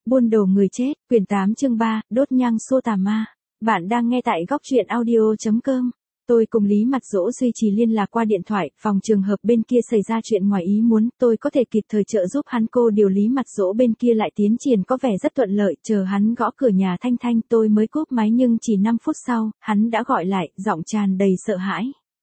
Buôn đồ người chết, quyển 8 chương 3, đốt nhang xô tà ma. Bạn đang nghe tại góc truyện audio.com. Tôi cùng Lý Mặt Dỗ duy trì liên lạc qua điện thoại, phòng trường hợp bên kia xảy ra chuyện ngoài ý muốn, tôi có thể kịp thời trợ giúp hắn. Cô điều Lý Mặt Dỗ bên kia lại tiến triển có vẻ rất thuận lợi, chờ hắn gõ cửa nhà Thanh Thanh tôi mới cúp máy, nhưng chỉ 5 phút sau, hắn đã gọi lại, giọng tràn đầy sợ hãi.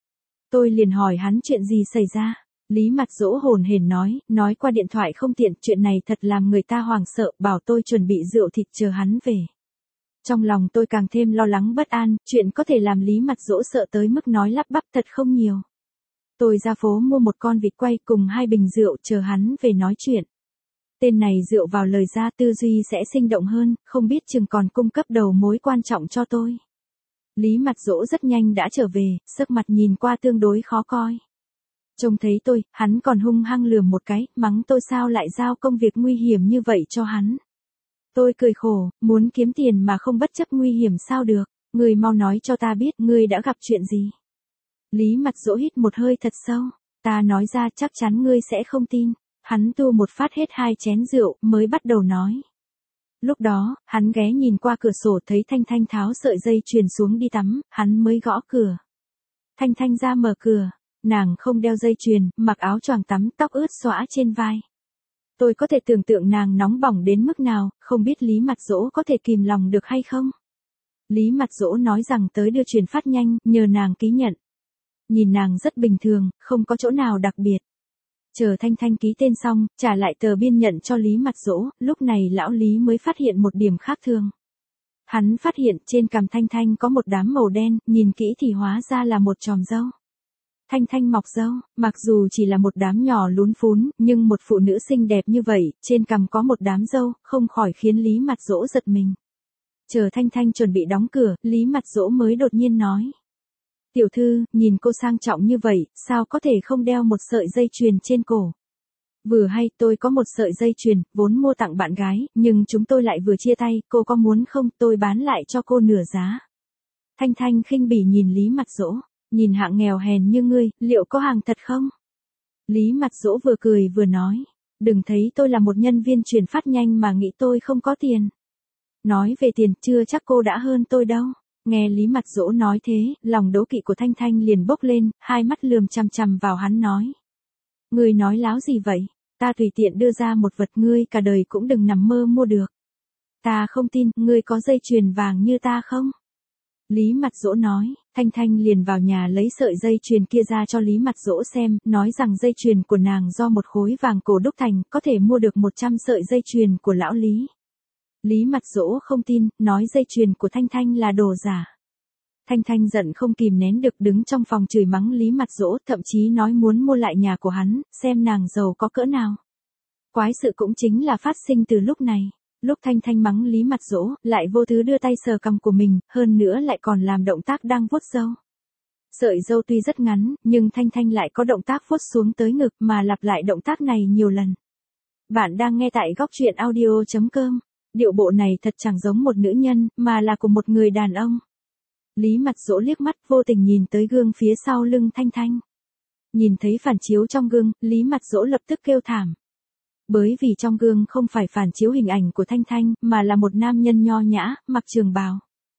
Tôi liền hỏi hắn chuyện gì xảy ra. Lý Mặt Dỗ hồn hển nói qua điện thoại không tiện, chuyện này thật làm người ta hoảng sợ, bảo tôi chuẩn bị rượu thịt chờ hắn về. Trong lòng tôi càng thêm lo lắng bất an, chuyện có thể làm Lý Mặt Dỗ sợ tới mức nói lắp bắp thật không nhiều. Tôi ra phố mua một con vịt quay cùng 2 bình rượu chờ hắn về nói chuyện. Tên này dựa vào lời ra tư duy sẽ sinh động hơn, không biết chừng còn cung cấp đầu mối quan trọng cho tôi. Lý Mặt Dỗ rất nhanh đã trở về, sắc mặt nhìn qua tương đối khó coi. Trông thấy tôi, hắn còn hung hăng lườm một cái, mắng tôi sao lại giao công việc nguy hiểm như vậy cho hắn. Tôi cười khổ, muốn kiếm tiền mà không bất chấp nguy hiểm sao được, ngươi mau nói cho ta biết ngươi đã gặp chuyện gì. Lý Mặt Dỗ hít một hơi thật sâu, ta nói ra chắc chắn ngươi sẽ không tin. Hắn tu một phát hết 2 chén rượu, mới bắt đầu nói. Lúc đó, hắn ghé nhìn qua cửa sổ thấy Thanh Thanh tháo sợi dây chuyền xuống đi tắm, hắn mới gõ cửa. Thanh Thanh ra mở cửa. Nàng không đeo dây chuyền, mặc áo choàng tắm, tóc ướt xõa trên vai. Tôi có thể tưởng tượng nàng nóng bỏng đến mức nào, không biết Lý Mặt Dỗ có thể kìm lòng được hay không. Lý Mặt Dỗ nói rằng tới đưa truyền phát nhanh, nhờ nàng ký nhận. Nhìn nàng rất bình thường, không có chỗ nào đặc biệt. Chờ Thanh Thanh ký tên xong, trả lại tờ biên nhận cho Lý Mặt Dỗ, lúc này lão Lý mới phát hiện một điểm khác thường. Hắn phát hiện trên cằm Thanh Thanh có một đám màu đen, nhìn kỹ thì hóa ra là một chòm râu. Thanh Thanh mọc râu, mặc dù chỉ là một đám nhỏ lún phún, nhưng một phụ nữ xinh đẹp như vậy, trên cằm có một đám râu, không khỏi khiến Lý Mặt Dỗ giật mình. Chờ Thanh Thanh chuẩn bị đóng cửa, Lý Mặt Dỗ mới đột nhiên nói. Tiểu thư, nhìn cô sang trọng như vậy, sao có thể không đeo một sợi dây chuyền trên cổ? Vừa hay tôi có một sợi dây chuyền, vốn mua tặng bạn gái, nhưng chúng tôi lại vừa chia tay, cô có muốn không, tôi bán lại cho cô nửa giá. Thanh Thanh khinh bỉ nhìn Lý Mặt Dỗ. Nhìn hạng nghèo hèn như ngươi, liệu có hàng thật không? Lý Mặt Dỗ vừa cười vừa nói. Đừng thấy tôi là một nhân viên chuyển phát nhanh mà nghĩ tôi không có tiền. Nói về tiền, chưa chắc cô đã hơn tôi đâu. Nghe Lý Mặt Dỗ nói thế, lòng đố kỵ của Thanh Thanh liền bốc lên, hai mắt lườm chằm chằm vào hắn nói. Ngươi nói láo gì vậy? Ta tùy tiện đưa ra một vật ngươi cả đời cũng đừng nằm mơ mua được. Ta không tin, ngươi có dây chuyền vàng như ta không? Lý Mặt Dỗ nói, Thanh Thanh liền vào nhà lấy sợi dây chuyền kia ra cho Lý Mặt Dỗ xem, nói rằng dây chuyền của nàng do một khối vàng cổ đúc thành, có thể mua được 100 sợi dây chuyền của lão Lý. Lý Mặt Dỗ không tin, nói dây chuyền của Thanh Thanh là đồ giả. Thanh Thanh giận không kìm nén được đứng trong phòng chửi mắng Lý Mặt Dỗ, thậm chí nói muốn mua lại nhà của hắn, xem nàng giàu có cỡ nào. Quái sự cũng chính là phát sinh từ lúc này. Lúc Thanh Thanh mắng Lý Mặt Dỗ, lại vô thứ đưa tay sờ cằm của mình, hơn nữa lại còn làm động tác đang vuốt râu. Sợi râu tuy rất ngắn, nhưng Thanh Thanh lại có động tác vuốt xuống tới ngực mà lặp lại động tác này nhiều lần. Bạn đang nghe tại góc truyện audio.com. Điệu bộ này thật chẳng giống một nữ nhân, mà là của một người đàn ông. Lý Mặt Dỗ liếc mắt vô tình nhìn tới gương phía sau lưng Thanh Thanh. Nhìn thấy phản chiếu trong gương, Lý Mặt Dỗ lập tức kêu thảm. Bởi vì trong gương không phải phản chiếu hình ảnh của Thanh Thanh, mà là một nam nhân nho nhã, mặc trường bào.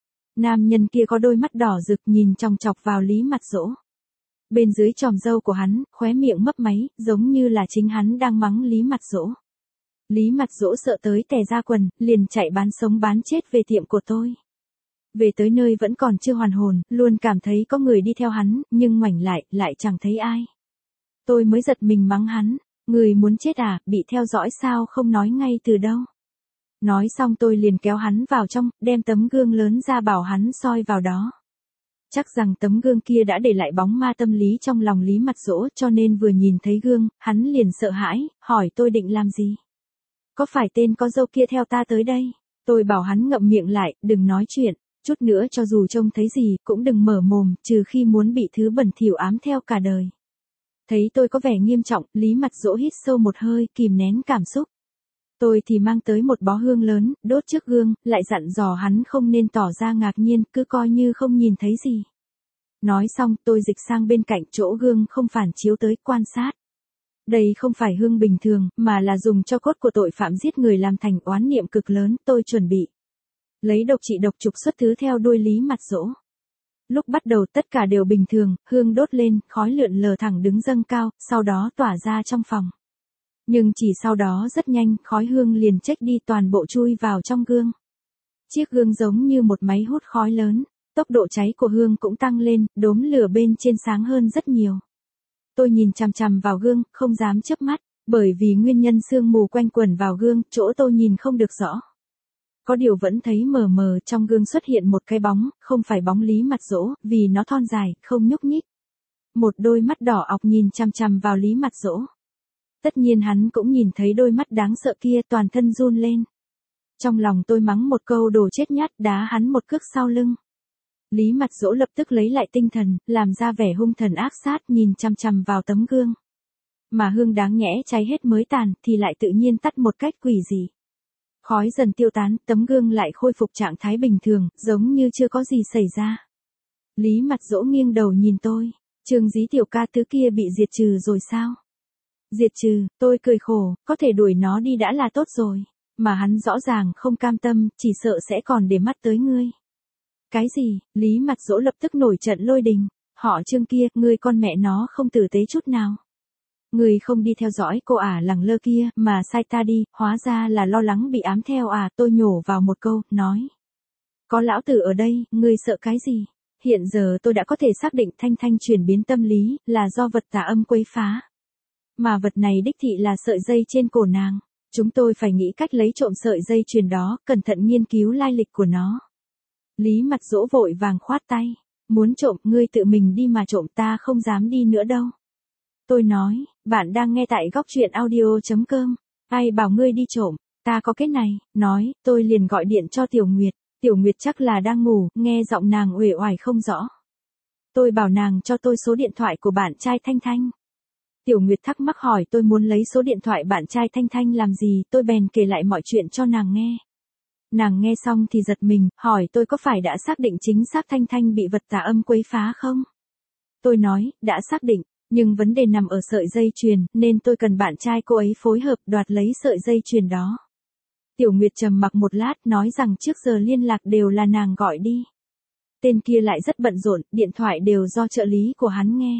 Nam nhân kia có đôi mắt đỏ rực nhìn chòng chọc vào Lý Mặt Dỗ. Bên dưới chòm râu của hắn, khóe miệng mấp máy, giống như là chính hắn đang mắng Lý Mặt Dỗ. Lý Mặt Dỗ sợ tới tè ra quần, liền chạy bán sống bán chết về tiệm của tôi. Về tới nơi vẫn còn chưa hoàn hồn, luôn cảm thấy có người đi theo hắn, nhưng ngoảnh lại chẳng thấy ai. Tôi mới giật mình mắng hắn. Người muốn chết à, bị theo dõi sao không nói ngay từ đâu. Nói xong tôi liền kéo hắn vào trong, đem tấm gương lớn ra bảo hắn soi vào đó. Chắc rằng tấm gương kia đã để lại bóng ma tâm lý trong lòng Lý Mặt Dỗ, cho nên vừa nhìn thấy gương, hắn liền sợ hãi, hỏi tôi định làm gì. Có phải tên có râu kia theo ta tới đây? Tôi bảo hắn ngậm miệng lại, đừng nói chuyện, chút nữa cho dù trông thấy gì, cũng đừng mở mồm, trừ khi muốn bị thứ bẩn thỉu ám theo cả đời. Thấy tôi có vẻ nghiêm trọng, Lý Mặt Dỗ hít sâu một hơi, kìm nén cảm xúc. Tôi thì mang tới một bó hương lớn, đốt trước gương, lại dặn dò hắn không nên tỏ ra ngạc nhiên, cứ coi như không nhìn thấy gì. Nói xong, tôi dịch sang bên cạnh chỗ gương không phản chiếu tới, quan sát. Đây không phải hương bình thường, mà là dùng cho cốt của tội phạm giết người làm thành oán niệm cực lớn, tôi chuẩn bị lấy độc trị độc trục xuất thứ theo đuôi Lý Mặt Dỗ. Lúc bắt đầu tất cả đều bình thường, hương đốt lên, khói lượn lờ thẳng đứng dâng cao, sau đó tỏa ra trong phòng. Nhưng chỉ sau đó rất nhanh, khói hương liền chếch đi toàn bộ chui vào trong gương. Chiếc gương giống như một máy hút khói lớn, tốc độ cháy của hương cũng tăng lên, đốm lửa bên trên sáng hơn rất nhiều. Tôi nhìn chằm chằm vào gương, không dám chớp mắt, bởi vì nguyên nhân sương mù quanh quẩn vào gương, chỗ tôi nhìn không được rõ. Có điều vẫn thấy mờ mờ, trong gương xuất hiện một cái bóng, không phải bóng Lý Mặt Dỗ, vì nó thon dài, không nhúc nhích. Một đôi mắt đỏ ọc nhìn chằm chằm vào Lý Mặt Dỗ. Tất nhiên hắn cũng nhìn thấy đôi mắt đáng sợ kia, toàn thân run lên. Trong lòng tôi mắng một câu đồ chết nhát, đá hắn một cước sau lưng. Lý Mặt Dỗ lập tức lấy lại tinh thần, làm ra vẻ hung thần ác sát, nhìn chằm chằm vào tấm gương. Mà hương đáng nhẽ cháy hết mới tàn, thì lại tự nhiên tắt một cách quỷ dị. Khói dần tiêu tán, tấm gương lại khôi phục trạng thái bình thường, giống như chưa có gì xảy ra. Lý Mặt Dỗ nghiêng đầu nhìn tôi. Trương Dí tiểu ca tứ kia bị diệt trừ rồi sao? Diệt trừ, tôi cười khổ, có thể đuổi nó đi đã là tốt rồi. Mà hắn rõ ràng không cam tâm, chỉ sợ sẽ còn để mắt tới ngươi. Cái gì? Lý Mặt Dỗ lập tức nổi trận lôi đình. Họ Trương kia, ngươi con mẹ nó không tử tế chút nào. Ngươi không đi theo dõi cô lẳng lơ kia, mà sai ta đi, hóa ra là lo lắng bị ám theo tôi nhổ vào một câu, nói. Có lão tử ở đây, ngươi sợ cái gì? Hiện giờ tôi đã có thể xác định Thanh Thanh chuyển biến tâm lý, là do vật tà âm quấy phá. Mà vật này đích thị là sợi dây trên cổ nàng. Chúng tôi phải nghĩ cách lấy trộm sợi dây chuyền đó, cẩn thận nghiên cứu lai lịch của nó. Lý Mặt Dỗ vội vàng khoát tay. Muốn trộm, ngươi tự mình đi mà trộm, ta không dám đi nữa đâu. Tôi nói, bạn đang nghe tại góc truyện audio.com. Ai bảo ngươi đi trộm, ta có cái này. Nói, tôi liền gọi điện cho Tiểu Nguyệt. Tiểu Nguyệt chắc là đang ngủ, nghe giọng nàng uể oải không rõ. Tôi bảo nàng cho tôi số điện thoại của bạn trai Thanh Thanh. Tiểu Nguyệt thắc mắc hỏi tôi muốn lấy số điện thoại bạn trai Thanh Thanh làm gì, tôi bèn kể lại mọi chuyện cho nàng nghe. Nàng nghe xong thì giật mình, hỏi tôi có phải đã xác định chính xác Thanh Thanh bị vật tà âm quấy phá không? Tôi nói, đã xác định, nhưng vấn đề nằm ở sợi dây chuyền, nên tôi cần bạn trai cô ấy phối hợp đoạt lấy sợi dây chuyền đó. Tiểu Nguyệt trầm mặc một lát, nói rằng trước giờ liên lạc đều là nàng gọi đi. Tên kia lại rất bận rộn, điện thoại đều do trợ lý của hắn nghe.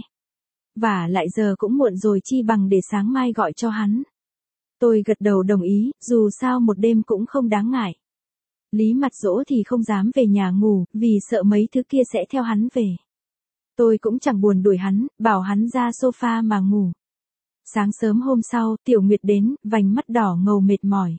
Và lại giờ cũng muộn rồi, chi bằng để sáng mai gọi cho hắn. Tôi gật đầu đồng ý, dù sao một đêm cũng không đáng ngại. Lý Mặt Dỗ thì không dám về nhà ngủ, vì sợ mấy thứ kia sẽ theo hắn về. Tôi cũng chẳng buồn đuổi hắn, bảo hắn ra sofa mà ngủ. Sáng sớm hôm sau, Tiểu Nguyệt đến, vành mắt đỏ ngầu mệt mỏi.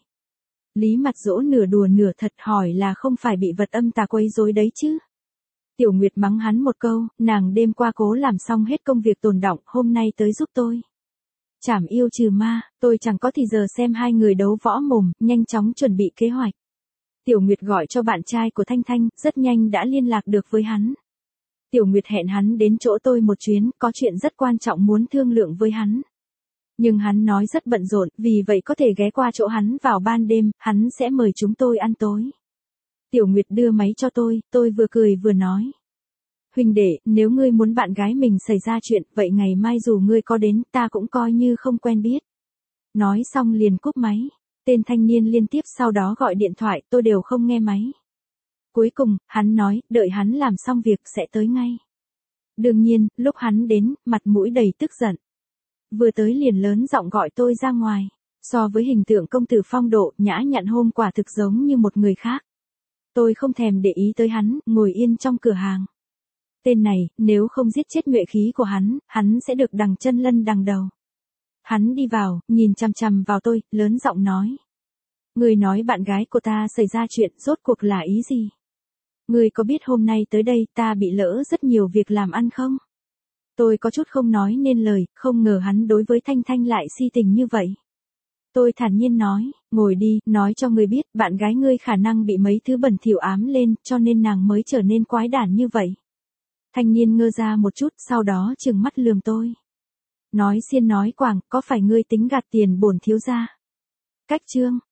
Lý Mặt Dỗ nửa đùa nửa thật hỏi là không phải bị vật âm tà quấy rối đấy chứ. Tiểu Nguyệt mắng hắn một câu, nàng đêm qua cố làm xong hết công việc tồn đọng, hôm nay tới giúp tôi. Trảm yêu trừ ma, tôi chẳng có thì giờ xem hai người đấu võ mồm, nhanh chóng chuẩn bị kế hoạch. Tiểu Nguyệt gọi cho bạn trai của Thanh Thanh, rất nhanh đã liên lạc được với hắn. Tiểu Nguyệt hẹn hắn đến chỗ tôi một chuyến, có chuyện rất quan trọng muốn thương lượng với hắn. Nhưng hắn nói rất bận rộn, vì vậy có thể ghé qua chỗ hắn vào ban đêm, hắn sẽ mời chúng tôi ăn tối. Tiểu Nguyệt đưa máy cho tôi vừa cười vừa nói. Huynh đệ, nếu ngươi muốn bạn gái mình xảy ra chuyện, vậy ngày mai dù ngươi có đến, ta cũng coi như không quen biết. Nói xong liền cúp máy. Tên thanh niên liên tiếp sau đó gọi điện thoại, tôi đều không nghe máy. Cuối cùng, hắn nói, đợi hắn làm xong việc sẽ tới ngay. Đương nhiên, lúc hắn đến, mặt mũi đầy tức giận. Vừa tới liền lớn giọng gọi tôi ra ngoài. So với hình tượng công tử phong độ, nhã nhặn hôm quả thực giống như một người khác. Tôi không thèm để ý tới hắn, ngồi yên trong cửa hàng. Tên này, nếu không giết chết nhuệ khí của hắn sẽ được đằng chân lân đằng đầu. Hắn đi vào, nhìn chằm chằm vào tôi, lớn giọng nói. Người nói bạn gái của ta xảy ra chuyện, rốt cuộc là ý gì? Người có biết hôm nay tới đây ta bị lỡ rất nhiều việc làm ăn không? Tôi có chút không nói nên lời, không ngờ hắn đối với Thanh Thanh lại si tình như vậy. Tôi thản nhiên nói, ngồi đi, nói cho ngươi biết, bạn gái ngươi khả năng bị mấy thứ bẩn thỉu ám lên, cho nên nàng mới trở nên quái đản như vậy. Thanh niên ngơ ra một chút, sau đó trừng mắt lườm tôi. Nói xiên nói quảng, có phải ngươi tính gạt tiền bổn thiếu gia? Cách chương,